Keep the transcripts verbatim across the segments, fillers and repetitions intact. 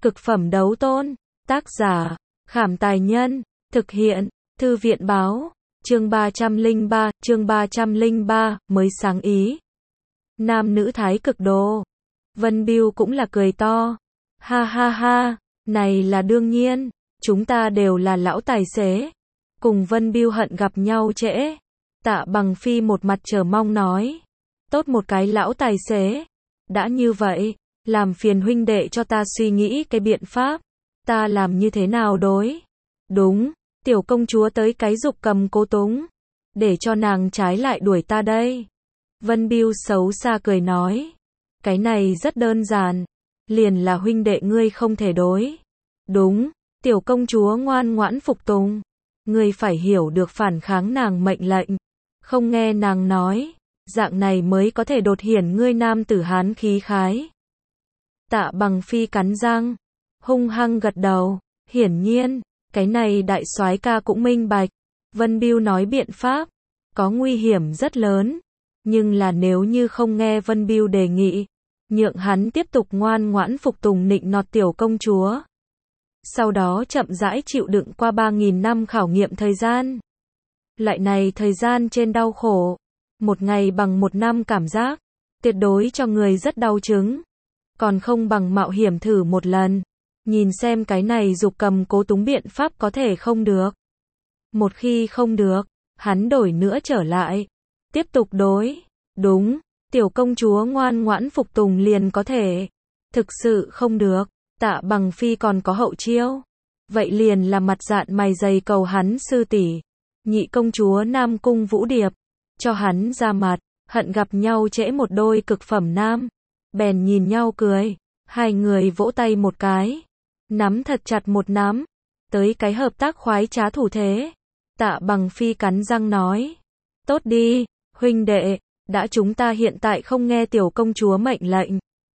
Cực phẩm đấu tôn. Tác giả, Khảm Tài Nhân. Thực hiện, Thư viện Báo. Chương ba trăm lẻ ba, chương ba trăm lẻ ba, mới sáng ý. Nam nữ thái cực đồ. Vân Biêu cũng là cười to. Ha ha ha, này là đương nhiên, chúng ta đều là lão tài xế. Cùng Vân Biêu hận gặp nhau trễ. Tạ Bằng Phi một mặt chờ mong nói. Tốt một cái lão tài xế. Đã như vậy, làm phiền huynh đệ cho ta suy nghĩ cái biện pháp. Ta làm như thế nào đối? Đúng, tiểu công chúa tới cái dục cầm cố túng. Để cho nàng trái lại đuổi ta đây. Vân Biêu xấu xa cười nói. Cái này rất đơn giản. Liền là huynh đệ ngươi không thể đối. Đúng, tiểu công chúa ngoan ngoãn phục tùng. Ngươi phải hiểu được phản kháng nàng mệnh lệnh. Không nghe nàng nói. Dạng này mới có thể đột hiển ngươi nam tử hán khí khái. Tạ Bằng Phi cắn răng. Hung hăng gật đầu. Hiển nhiên, cái này đại soái ca cũng minh bạch. Vân Biêu nói biện pháp. Có nguy hiểm rất lớn. Nhưng là nếu như không nghe Vân Biêu đề nghị. Nhượng hắn tiếp tục ngoan ngoãn phục tùng nịnh nọt tiểu công chúa. Sau đó chậm rãi chịu đựng qua ba nghìn năm khảo nghiệm thời gian. Lại này thời gian trên đau khổ. Một ngày bằng một năm cảm giác. Tuyệt đối cho người rất đau chứng. Còn không bằng mạo hiểm thử một lần. Nhìn xem cái này dục cầm cố túng biện pháp có thể không được. Một khi không được, hắn đổi nữa trở lại. Tiếp tục đối. Đúng, tiểu công chúa ngoan ngoãn phục tùng liền có thể. Thực sự không được, Tạ Bằng Phi còn có hậu chiêu. Vậy liền là mặt dạn mày dày cầu hắn sư tỷ, nhị công chúa Nam Cung Vũ Điệp. Cho hắn ra mặt, hận gặp nhau trễ một đôi cực phẩm nam. Bèn nhìn nhau cười, hai người vỗ tay một cái. Nắm thật chặt một nắm, tới cái hợp tác khoái trá thủ thế. Tạ Bằng Phi cắn răng nói. Tốt đi, huynh đệ, đã chúng ta hiện tại không nghe tiểu công chúa mệnh lệnh.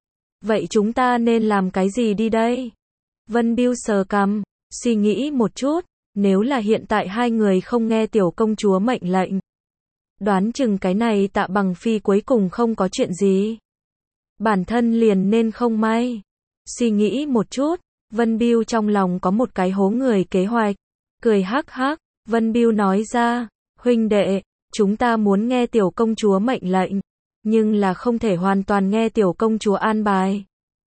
Vậy chúng ta nên làm cái gì đi đây? Vân Biêu sờ cằm, suy nghĩ một chút, nếu là hiện tại hai người không nghe tiểu công chúa mệnh lệnh. Đoán chừng cái này Tạ Bằng Phi cuối cùng không có chuyện gì. Bản thân liền nên không may. Suy nghĩ một chút, Vân Biêu trong lòng có một cái hố người kế hoạch. Cười hắc hắc, Vân Biêu nói ra, huynh đệ, chúng ta muốn nghe tiểu công chúa mệnh lệnh, nhưng là không thể hoàn toàn nghe tiểu công chúa an bài.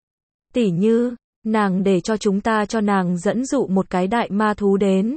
Tỉ như, nàng để cho chúng ta cho nàng dẫn dụ một cái đại ma thú đến.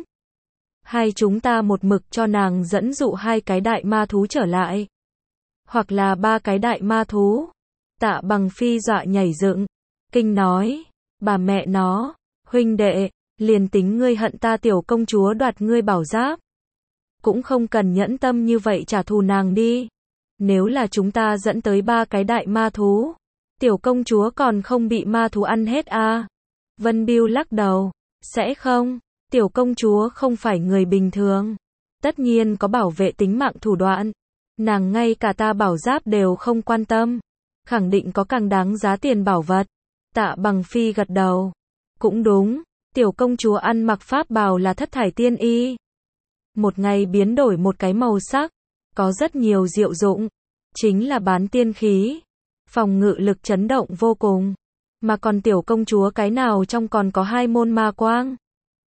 Hay chúng ta một mực cho nàng dẫn dụ hai cái đại ma thú trở lại. Hoặc là ba cái đại ma thú. Tạ Bằng Phi dọa nhảy dựng, kinh nói, bà mẹ nó, huynh đệ, liền tính ngươi hận ta tiểu công chúa đoạt ngươi bảo giáp. Cũng không cần nhẫn tâm như vậy trả thù nàng đi. Nếu là chúng ta dẫn tới ba cái đại ma thú, tiểu công chúa còn không bị ma thú ăn hết à? Vân Biêu lắc đầu, sẽ không, tiểu công chúa không phải người bình thường. Tất nhiên có bảo vệ tính mạng thủ đoạn. Nàng ngay cả ta bảo giáp đều không quan tâm. Khẳng định có càng đáng giá tiền bảo vật. Tạ Bằng Phi gật đầu. Cũng đúng, tiểu công chúa ăn mặc pháp bào là thất thải tiên y. Một ngày biến đổi một cái màu sắc, có rất nhiều diệu dụng, chính là bán tiên khí, phòng ngự lực chấn động vô cùng. Mà còn tiểu công chúa cái nào trong còn có hai môn ma quang,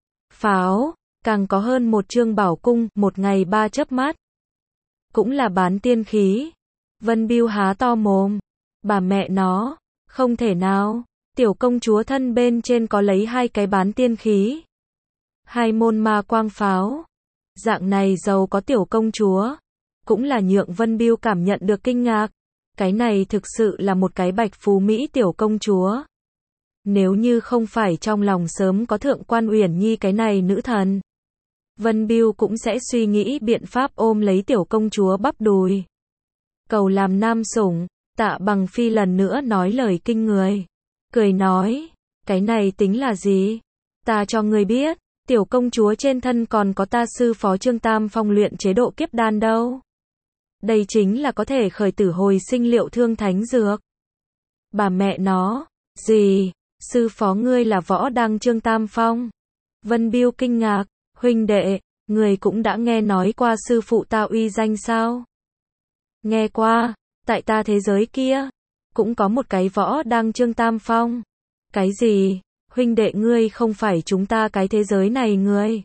pháo, càng có hơn một chương bảo cung, một ngày ba chớp mắt, cũng là bán tiên khí. Vân Biêu há to mồm, bà mẹ nó, không thể nào, tiểu công chúa thân bên trên có lấy hai cái bán tiên khí, hai môn ma quang pháo. Dạng này giàu có tiểu công chúa, cũng là nhượng Vân Biêu cảm nhận được kinh ngạc. Cái này thực sự là một cái bạch phú Mỹ tiểu công chúa. Nếu như không phải trong lòng sớm có thượng quan Uyển Nhi cái này nữ thần, Vân Biêu cũng sẽ suy nghĩ biện pháp ôm lấy tiểu công chúa bắp đùi. Cầu làm nam sủng, Tạ Bằng Phi lần nữa nói lời kinh người. Cười nói, cái này tính là gì? Ta cho người biết. Tiểu công chúa trên thân còn có ta sư phó Trương Tam Phong luyện chế độ kiếp đan đâu. Đây chính là có thể khởi tử hồi sinh liệu thương thánh dược. Bà mẹ nó, gì? Sư phó ngươi là võ đăng Trương Tam Phong? Vân Biêu kinh ngạc, huynh đệ, người cũng đã nghe nói qua sư phụ ta uy danh sao? Nghe qua, tại ta thế giới kia, cũng có một cái võ đăng Trương Tam Phong. Cái gì? huynh đệ ngươi không phải chúng ta cái thế giới này người.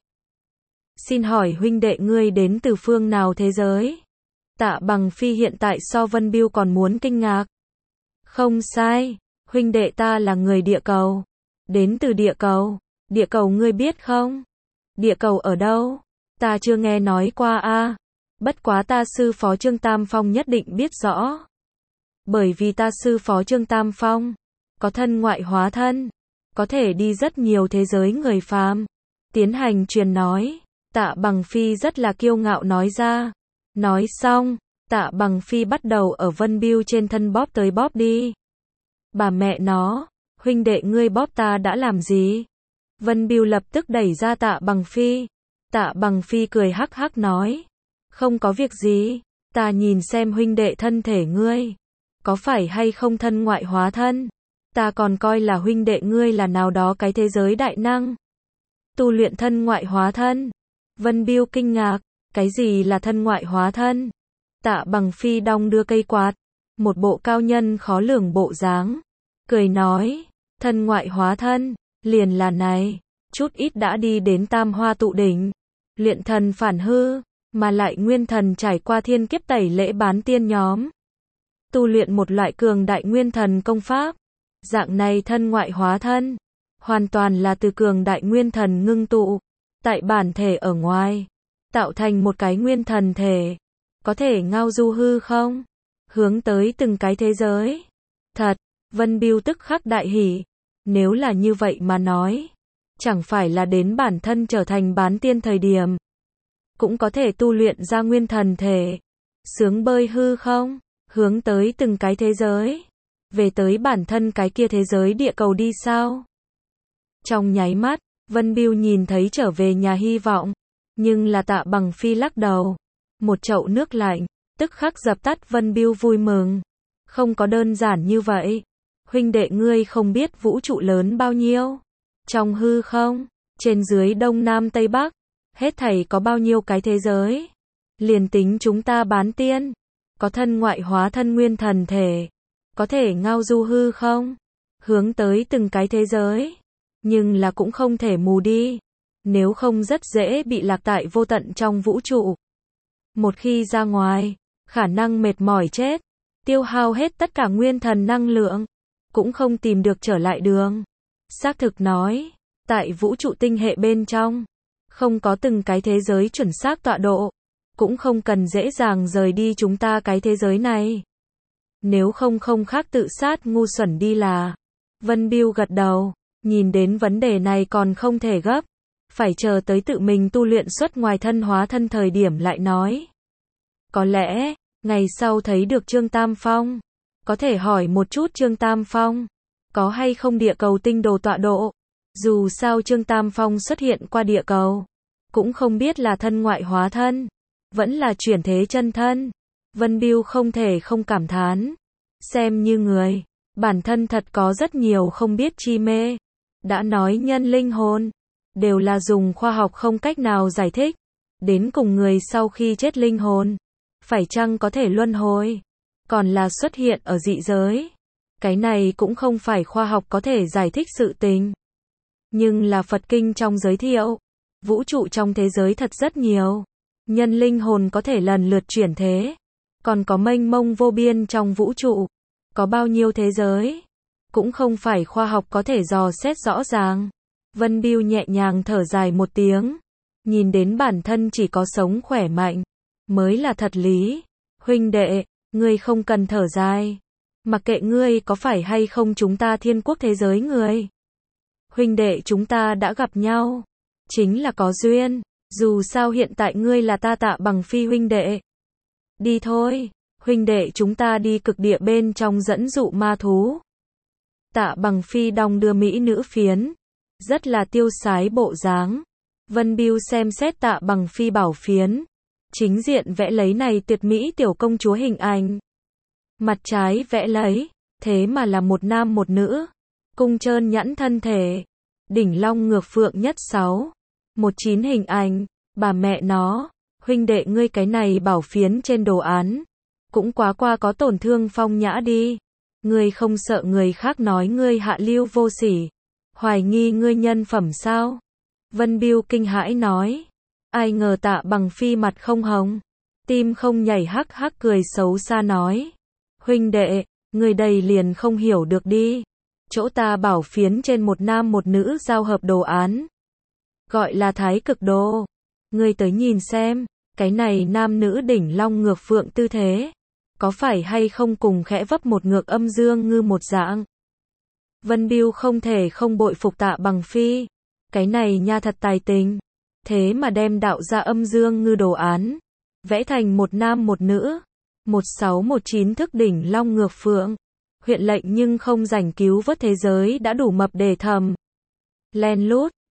Xin hỏi huynh đệ ngươi đến từ phương nào thế giới? Tạ Bằng Phi hiện tại so Vân Biêu còn muốn kinh ngạc. Không sai, huynh đệ ta là người địa cầu. Đến từ địa cầu. Địa cầu ngươi biết không? Địa cầu ở đâu? Ta chưa nghe nói qua a. Bất quá ta sư phó Trương Tam Phong nhất định biết rõ. Bởi vì ta sư phó Trương Tam Phong có thân ngoại hóa thân, có thể đi rất nhiều thế giới người phàm, tiến hành truyền nói. Tạ Bằng Phi rất là kiêu ngạo nói ra. Nói xong, Tạ Bằng Phi bắt đầu ở Vân Biêu trên thân bóp tới bóp đi. Bà mẹ nó, huynh đệ ngươi bóp ta đã làm gì? Vân Biêu lập tức đẩy ra Tạ Bằng Phi. Tạ Bằng Phi cười hắc hắc nói. Không có việc gì, ta nhìn xem huynh đệ thân thể ngươi. Có phải hay không thân ngoại hóa thân? Ta còn coi là huynh đệ ngươi là nào đó cái thế giới đại năng. Tu luyện thân ngoại hóa thân. Vân Biêu kinh ngạc. Cái gì là thân ngoại hóa thân? Tạ Bằng Phi đong đưa cây quạt. Một bộ cao nhân khó lường bộ dáng. Cười nói. Thân ngoại hóa thân. Liền là này. Chút ít đã đi đến Tam Hoa Tụ Đỉnh. Luyện thần phản hư. Mà lại nguyên thần trải qua thiên kiếp tẩy lễ bán tiên nhóm. Tu luyện một loại cường đại nguyên thần công pháp. Dạng này thân ngoại hóa thân. Hoàn toàn là từ cường đại nguyên thần ngưng tụ. Tại bản thể ở ngoài. Tạo thành một cái nguyên thần thể. Có thể ngao du hư không? Hướng tới từng cái thế giới. Thật, Vân Biêu tức khắc đại hỉ. Nếu là như vậy mà nói. Chẳng phải là đến bản thân trở thành bán tiên thời điểm. Cũng có thể tu luyện ra nguyên thần thể. Sướng bơi hư không? Hướng tới từng cái thế giới. Về tới bản thân cái kia thế giới địa cầu đi sao? Trong nháy mắt, Vân Biêu nhìn thấy trở về nhà hy vọng. Nhưng là Tạ Bằng Phi lắc đầu. Một chậu nước lạnh, tức khắc dập tắt Vân Biêu vui mừng. Không có đơn giản như vậy. Huynh đệ ngươi không biết vũ trụ lớn bao nhiêu. Trong hư không, trên dưới đông nam tây bắc, hết thảy có bao nhiêu cái thế giới. Liền tính chúng ta bán tiên, có thân ngoại hóa thân nguyên thần thể, có thể ngao du hư không? Hướng tới từng cái thế giới. Nhưng là cũng không thể mù đi. Nếu không rất dễ bị lạc tại vô tận trong vũ trụ. Một khi ra ngoài, khả năng mệt mỏi chết, tiêu hao hết tất cả nguyên thần năng lượng, cũng không tìm được trở lại đường. Xác thực nói, tại vũ trụ tinh hệ bên trong, không có từng cái thế giới chuẩn xác tọa độ, cũng không cần dễ dàng rời đi chúng ta cái thế giới này. Nếu không không khác tự sát ngu xuẩn đi là. Vân Biêu gật đầu, nhìn đến vấn đề này còn không thể gấp. Phải chờ tới tự mình tu luyện xuất ngoài thân hóa thân thời điểm lại nói. Có lẽ, ngày sau thấy được Trương Tam Phong, có thể hỏi một chút Trương Tam Phong, có hay không địa cầu tinh đồ tọa độ. Dù sao Trương Tam Phong xuất hiện qua địa cầu, cũng không biết là thân ngoại hóa thân, vẫn là chuyển thế chân thân. Vân Biêu không thể không cảm thán. Xem như người, bản thân thật có rất nhiều không biết chi mê. Đã nói nhân linh hồn, đều là dùng khoa học không cách nào giải thích. Đến cùng người sau khi chết linh hồn, phải chăng có thể luân hồi, còn là xuất hiện ở dị giới. Cái này cũng không phải khoa học có thể giải thích sự tình. Nhưng là Phật Kinh trong giới thiệu, vũ trụ trong thế giới thật rất nhiều. Nhân linh hồn có thể lần lượt chuyển thế. Còn có mênh mông vô biên trong vũ trụ. Có bao nhiêu thế giới, cũng không phải khoa học có thể dò xét rõ ràng. Vân Biêu nhẹ nhàng thở dài một tiếng. Nhìn đến bản thân chỉ có sống khỏe mạnh mới là thật lý. Huynh đệ, ngươi không cần thở dài. Mặc kệ ngươi có phải hay không chúng ta thiên quốc thế giới người. Huynh đệ chúng ta đã gặp nhau, chính là có duyên. Dù sao hiện tại ngươi là ta Tạ Bằng Phi huynh đệ. Đi thôi, huynh đệ chúng ta đi cực địa bên trong dẫn dụ ma thú. Tạ Bằng Phi đong đưa mỹ nữ phiến, rất là tiêu sái bộ dáng. Vân Biêu xem xét Tạ Bằng Phi bảo phiến, chính diện vẽ lấy này tuyệt mỹ tiểu công chúa hình ảnh. Mặt trái vẽ lấy, thế mà là một nam một nữ, cung trơn nhẵn thân thể, đỉnh long ngược phượng nhất sáu, một chín hình ảnh. Bà mẹ nó, huynh đệ ngươi cái này bảo phiến trên đồ án, cũng quá qua có tổn thương phong nhã đi. Ngươi không sợ người khác nói ngươi hạ lưu vô sỉ. Hoài nghi ngươi nhân phẩm sao? Vân Biêu kinh hãi nói. Ai ngờ Tạ Bằng Phi mặt không hồng, tim không nhảy hắc hắc cười xấu xa nói. Huynh đệ, người đầy liền không hiểu được đi. Chỗ ta bảo phiến trên một nam một nữ giao hợp đồ án. Gọi là thái cực đồ. Ngươi tới nhìn xem, cái này nam nữ đỉnh long ngược phượng tư thế. Có phải hay không cùng khẽ vấp một ngược âm dương ngư một dạng? Vân Biêu không thể không bội phục Tạ Bằng Phi. Cái này nha thật tài tình. Thế mà đem đạo ra âm dương ngư đồ án. Vẽ thành một nam một nữ. một sáu một chín thức đỉnh long ngược phượng. Huyện lệnh nhưng không rảnh cứu vớt thế giới đã đủ mập để thầm. Len lút.